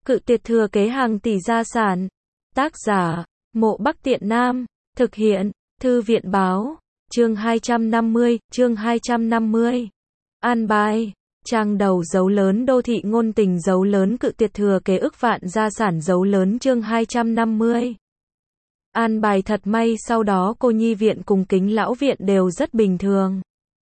Cự tuyệt thừa kế hàng tỷ gia sản. Tác giả, Mộ Bắc Tiện Nam. Thực hiện, Thư viện báo. Chương 250. An bài. Trang đầu dấu lớn đô thị ngôn tình dấu lớn cự tuyệt thừa kế ức vạn gia sản dấu lớn chương 250. An bài thật may sau đó cô nhi viện cùng Kính lão viện đều rất bình thường.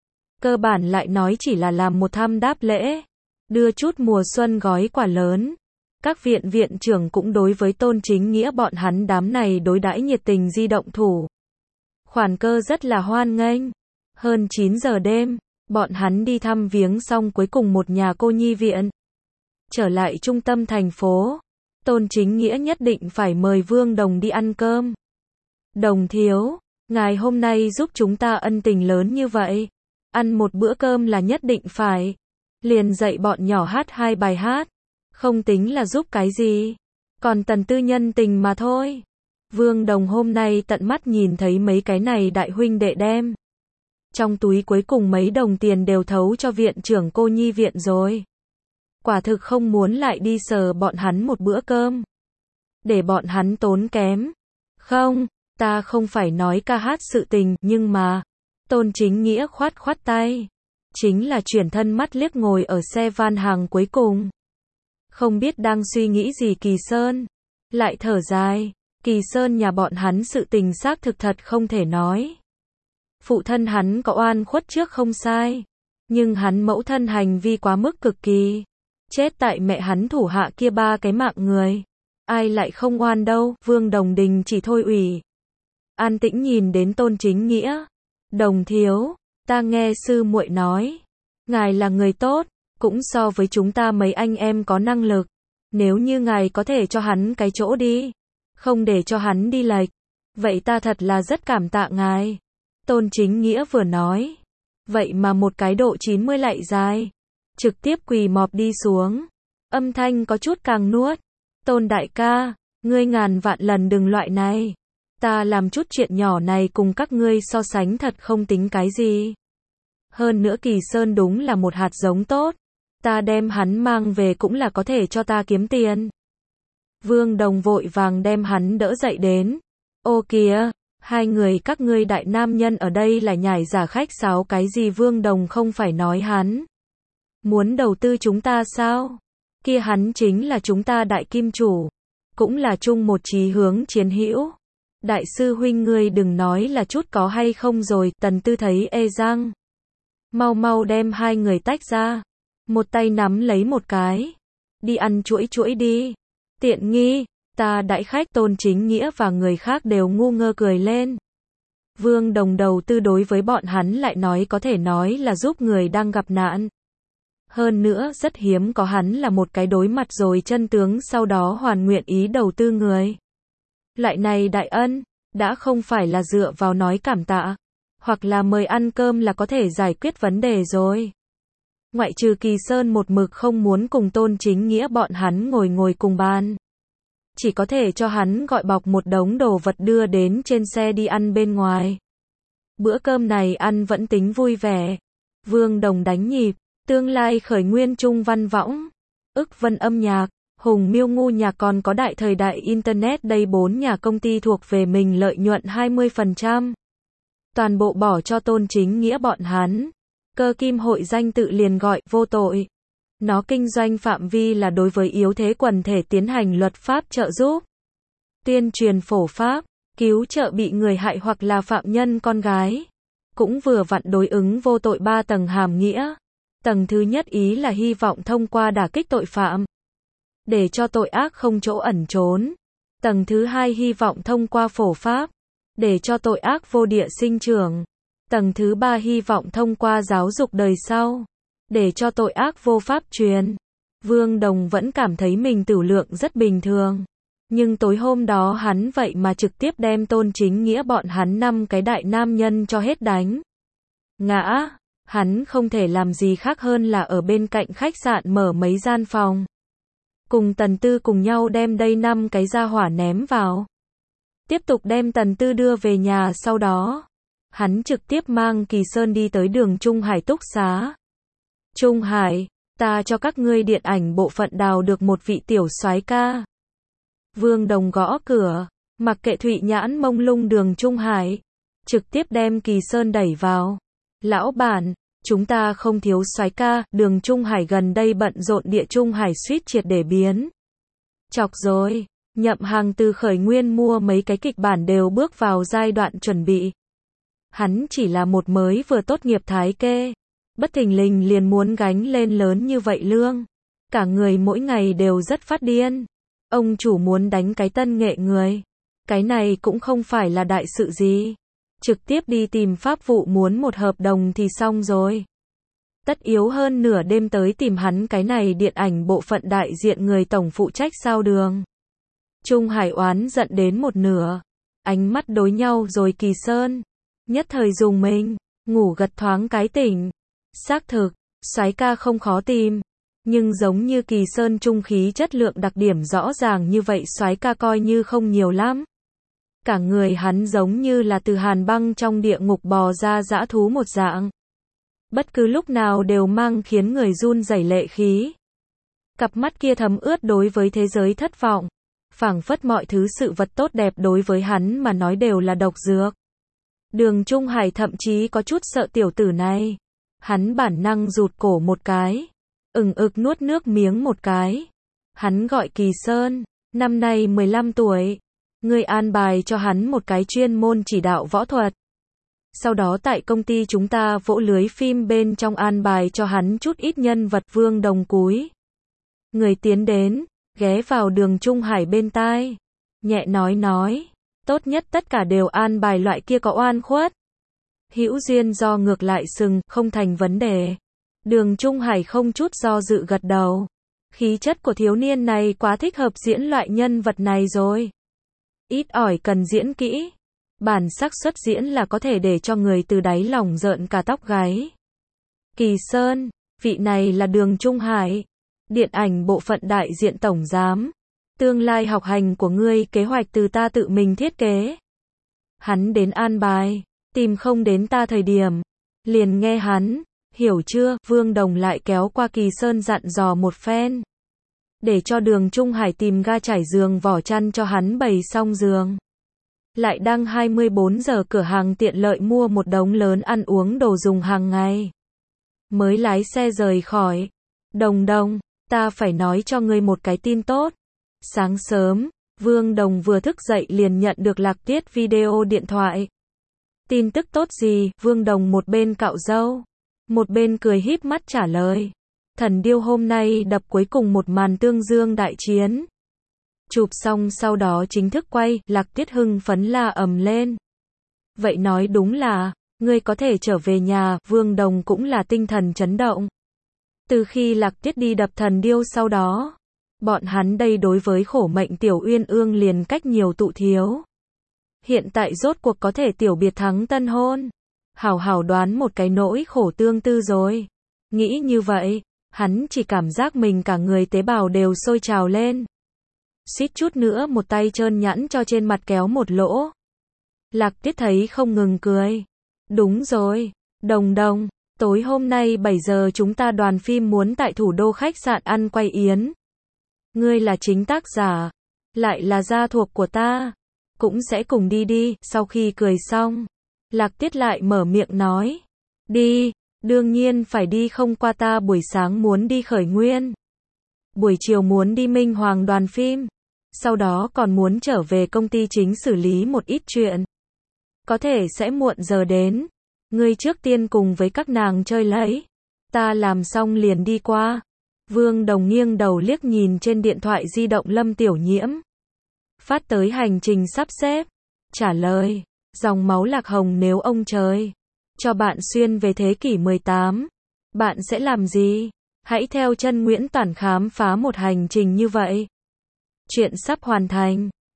Cơ bản lại nói chỉ là làm một thăm đáp lễ, đưa chút mùa xuân gói quà lớn. Các viện viện trưởng cũng đối với Tôn Chính Nghĩa bọn hắn đám này đối đãi nhiệt tình di động thủ. Khoản cơ rất là hoan nghênh. Hơn 9 giờ đêm, bọn hắn đi thăm viếng xong cuối cùng một nhà cô nhi viện. Trở lại trung tâm thành phố, Tôn Chính Nghĩa nhất định phải mời Vương Đồng đi ăn cơm. Đồng thiếu, ngài hôm nay giúp chúng ta ân tình lớn như vậy. Ăn một bữa cơm là nhất định phải. Liền dạy bọn nhỏ hát 2 bài hát. Không tính là giúp cái gì. Còn Tần Tư nhân tình mà thôi. Vương Đồng hôm nay tận mắt nhìn thấy mấy cái này đại huynh đệ đem. Trong túi cuối cùng mấy đồng tiền đều thấu cho viện trưởng cô nhi viện rồi. Quả thực không muốn lại đi sờ bọn hắn một bữa cơm. Để bọn hắn tốn kém. Không, ta không phải nói ca hát sự tình, nhưng mà. Tôn Chính Nghĩa khoát khoát tay. Chính là chuyển thân mắt liếc ngồi ở xe van hàng cuối cùng. Không biết đang suy nghĩ gì Kỳ Sơn. Lại thở dài. Kỳ Sơn nhà bọn hắn sự tình xác thực thật không thể nói. Phụ thân hắn có oan khuất trước không sai. Nhưng hắn mẫu thân hành vi quá mức cực kỳ. Chết tại mẹ hắn thủ hạ kia 3 cái mạng người. Ai lại không oan đâu, Vương Đồng Đình chỉ thôi ủy. An tĩnh nhìn đến Tôn Chính Nghĩa. Đồng thiếu, ta nghe sư muội nói. Ngài là người tốt, cũng so với chúng ta mấy anh em có năng lực. Nếu như ngài có thể cho hắn cái chỗ đi. Không để cho hắn đi lệch. Vậy ta thật là rất cảm tạ ngài. Tôn Chính Nghĩa vừa nói. Vậy mà một cái độ 90 lại dài. Trực tiếp quỳ mọp đi xuống. Âm thanh có chút càng nuốt. Tôn đại ca, ngươi ngàn vạn lần đừng loại này. Ta làm chút chuyện nhỏ này cùng các ngươi so sánh thật không tính cái gì. Hơn nữa Kỳ Sơn đúng là một hạt giống tốt. Ta đem hắn mang về cũng là có thể cho ta kiếm tiền. Vương Đồng vội vàng đem hắn đỡ dậy đến. Ô kìa, hai người các ngươi đại nam nhân ở đây là nhảy giả khách sáo cái gì Vương Đồng không phải nói hắn. Muốn đầu tư chúng ta sao? Kia hắn chính là chúng ta đại kim chủ. Cũng là chung một chí hướng chiến hữu. Đại sư huynh ngươi đừng nói là chút có hay không rồi, Tần Tư thấy ê răng. Mau mau đem hai người tách ra. Một tay nắm lấy một cái. Đi ăn chuỗi chuỗi đi. Tiện nghi, ta đãi khách Tôn Chính Nghĩa và người khác đều ngu ngơ cười lên. Vương Đồng đầu tư đối với bọn hắn lại nói có thể nói là giúp người đang gặp nạn. Hơn nữa rất hiếm có hắn là một cái đối mặt rồi chân tướng sau đó hoàn nguyện ý đầu tư người. Lại này đại ân, đã không phải là dựa vào nói cảm tạ, hoặc là mời ăn cơm là có thể giải quyết vấn đề rồi. Ngoại trừ Kỳ Sơn một mực không muốn cùng Tôn Chính Nghĩa bọn hắn ngồi cùng bàn. Chỉ có thể cho hắn gọi bọc một đống đồ vật đưa đến trên xe đi ăn bên ngoài. Bữa cơm này ăn vẫn tính vui vẻ. Vương Đồng đánh nhịp, tương lai khởi nguyên trung văn võng, ức vân âm nhạc, Hùng Miêu Ngu nhạc còn có đại thời đại Internet đây 4 nhà công ty thuộc về mình lợi nhuận 20%. Toàn bộ bỏ cho Tôn Chính Nghĩa bọn hắn. Cơ kim hội danh tự liền gọi vô tội. Nó kinh doanh phạm vi là đối với yếu thế quần thể tiến hành luật pháp trợ giúp. Tuyên truyền phổ pháp, cứu trợ bị người hại hoặc là phạm nhân con gái. Cũng vừa vặn đối ứng vô tội 3 tầng hàm nghĩa. Tầng thứ nhất ý là hy vọng thông qua đả kích tội phạm. Để cho tội ác không chỗ ẩn trốn. Tầng thứ hai hy vọng thông qua phổ pháp. Để cho tội ác vô địa sinh trưởng. Tầng thứ ba hy vọng thông qua giáo dục đời sau. Để cho tội ác vô pháp truyền. Vương Đồng vẫn cảm thấy mình tửu lượng rất bình thường. Nhưng tối hôm đó hắn vậy mà trực tiếp đem Tôn Chính Nghĩa bọn hắn 5 cái đại nam nhân cho hết đánh. Ngã, hắn không thể làm gì khác hơn là ở bên cạnh khách sạn mở mấy gian phòng. Cùng Tần Tư cùng nhau đem đây 5 cái gia hỏa ném vào. Tiếp tục đem Tần Tư đưa về nhà sau đó. Hắn trực tiếp mang Kỳ Sơn đi tới đường Trung Hải túc xá. Trung Hải, Ta cho các ngươi điện ảnh bộ phận đào được một vị tiểu soái ca. Vương Đồng gõ cửa, mặc kệ Thụy Nhãn mông lung Đường Trung Hải, trực tiếp đem Kỳ Sơn đẩy vào. Lão bản, chúng ta không thiếu soái ca. Đường Trung Hải gần đây bận rộn, Địa Trung Hải suýt triệt để biến. Chọc rồi. Nhậm Hàng từ khởi nguyên mua mấy cái kịch bản đều bước vào giai đoạn chuẩn bị. Hắn chỉ là một mới vừa tốt nghiệp thái kê, bất thình lình liền muốn gánh lên lớn như vậy lương. Cả người mỗi ngày đều rất phát điên. Ông chủ muốn đánh cái tân nghệ người. Cái này cũng không phải là đại sự gì. Trực tiếp đi tìm pháp vụ muốn một hợp đồng thì xong rồi. Tất yếu hơn nửa đêm tới tìm hắn cái này điện ảnh bộ phận đại diện người tổng phụ trách sao Đường Trung Hải oán giận đến một nửa. Ánh mắt đối nhau rồi Kỳ Sơn nhất thời dùng mình, ngủ gật thoáng cái tỉnh. Xác thực, soái ca không khó tìm. Nhưng giống như Kỳ Sơn trung khí chất lượng đặc điểm rõ ràng như vậy soái ca coi như không nhiều lắm. Cả người hắn giống như là từ hàn băng trong địa ngục bò ra dã thú một dạng. Bất cứ lúc nào đều mang khiến người run rẩy lệ khí. Cặp mắt kia thấm ướt đối với thế giới thất vọng. Phảng phất mọi thứ sự vật tốt đẹp đối với hắn mà nói đều là độc dược. Đường Trung Hải thậm chí có chút sợ tiểu tử này. Hắn bản năng rụt cổ một cái. Ực nuốt nước miếng một cái. Hắn gọi Kỳ Sơn, năm nay 15 tuổi. Ngươi an bài cho hắn một cái chuyên môn chỉ đạo võ thuật. Sau đó tại công ty chúng ta vỗ lưới phim bên trong an bài cho hắn chút ít nhân vật. Vương Đồng cúi người tiến đến, ghé vào Đường Trung Hải bên tai. Nhẹ nói. Tốt nhất tất cả đều an bài loại kia có oan khuất. Hữu duyên do ngược lại sừng, không thành vấn đề. Đường Trung Hải không chút do dự gật đầu. Khí chất của thiếu niên này quá thích hợp diễn loại nhân vật này rồi. Ít ỏi cần diễn kỹ. Bản sắc xuất diễn là có thể để cho người từ đáy lòng rợn cả tóc gáy. Kỳ Sơn, vị này là Đường Trung Hải, điện ảnh bộ phận đại diện tổng giám. Tương lai học hành của ngươi kế hoạch từ ta tự mình thiết kế. Hắn đến an bài, tìm không đến ta thời điểm. Liền nghe hắn, hiểu chưa? Vương Đồng lại kéo qua Kỳ Sơn dặn dò một phen. Để cho Đường Trung Hải tìm ga trải giường vỏ chăn cho hắn bày xong giường. Lại đăng 24 giờ cửa hàng tiện lợi mua một đống lớn ăn uống đồ dùng hàng ngày. Mới lái xe rời khỏi. Đồng, ta phải nói cho ngươi một cái tin tốt. Sáng sớm, Vương Đồng vừa thức dậy liền nhận được Lạc Tiết video điện thoại. Tin tức tốt gì? Vương Đồng một bên cạo râu, một bên cười híp mắt trả lời. Thần điêu hôm nay đập cuối cùng một màn tương dương đại chiến. Chụp xong sau đó chính thức quay, Lạc Tiết hưng phấn la ầm lên. Vậy nói đúng là, ngươi có thể trở về nhà. Vương Đồng cũng là tinh thần chấn động. Từ khi Lạc Tiết đi đập thần điêu sau đó, bọn hắn đây đối với khổ mệnh Tiểu Uyên Ương liền cách nhiều tụ thiếu. Hiện tại rốt cuộc có thể tiểu biệt thắng tân hôn. Hảo đoán một cái nỗi khổ tương tư rồi. Nghĩ như vậy, hắn chỉ cảm giác mình cả người tế bào đều sôi trào lên. Suýt chút nữa một tay trơn nhẵn cho trên mặt kéo một lỗ. Lạc Tiết thấy không ngừng cười. Đúng rồi, Đồng, tối hôm nay 7 giờ chúng ta đoàn phim muốn tại thủ đô khách sạn ăn quay yến. Ngươi là chính tác giả, lại là gia thuộc của ta, cũng sẽ cùng đi. Sau khi cười xong, Lạc Tiết lại mở miệng nói. Đi, đương nhiên phải đi, không qua ta buổi sáng muốn đi Khởi Nguyên. Buổi chiều muốn đi Minh Hoàng đoàn phim. Sau đó còn muốn trở về công ty chính xử lý một ít chuyện. Có thể sẽ muộn giờ đến. Ngươi trước tiên cùng với các nàng chơi lấy. Ta làm xong liền đi qua. Vương Đồng nghiêng đầu liếc nhìn trên điện thoại di động Lâm Tiểu Nhiễm. Phát tới hành trình sắp xếp. Trả lời. Dòng máu Lạc Hồng, nếu ông trời cho bạn xuyên về thế kỷ 18, bạn sẽ làm gì? Hãy theo chân Nguyễn Toản khám phá một hành trình như vậy. Chuyện sắp hoàn thành.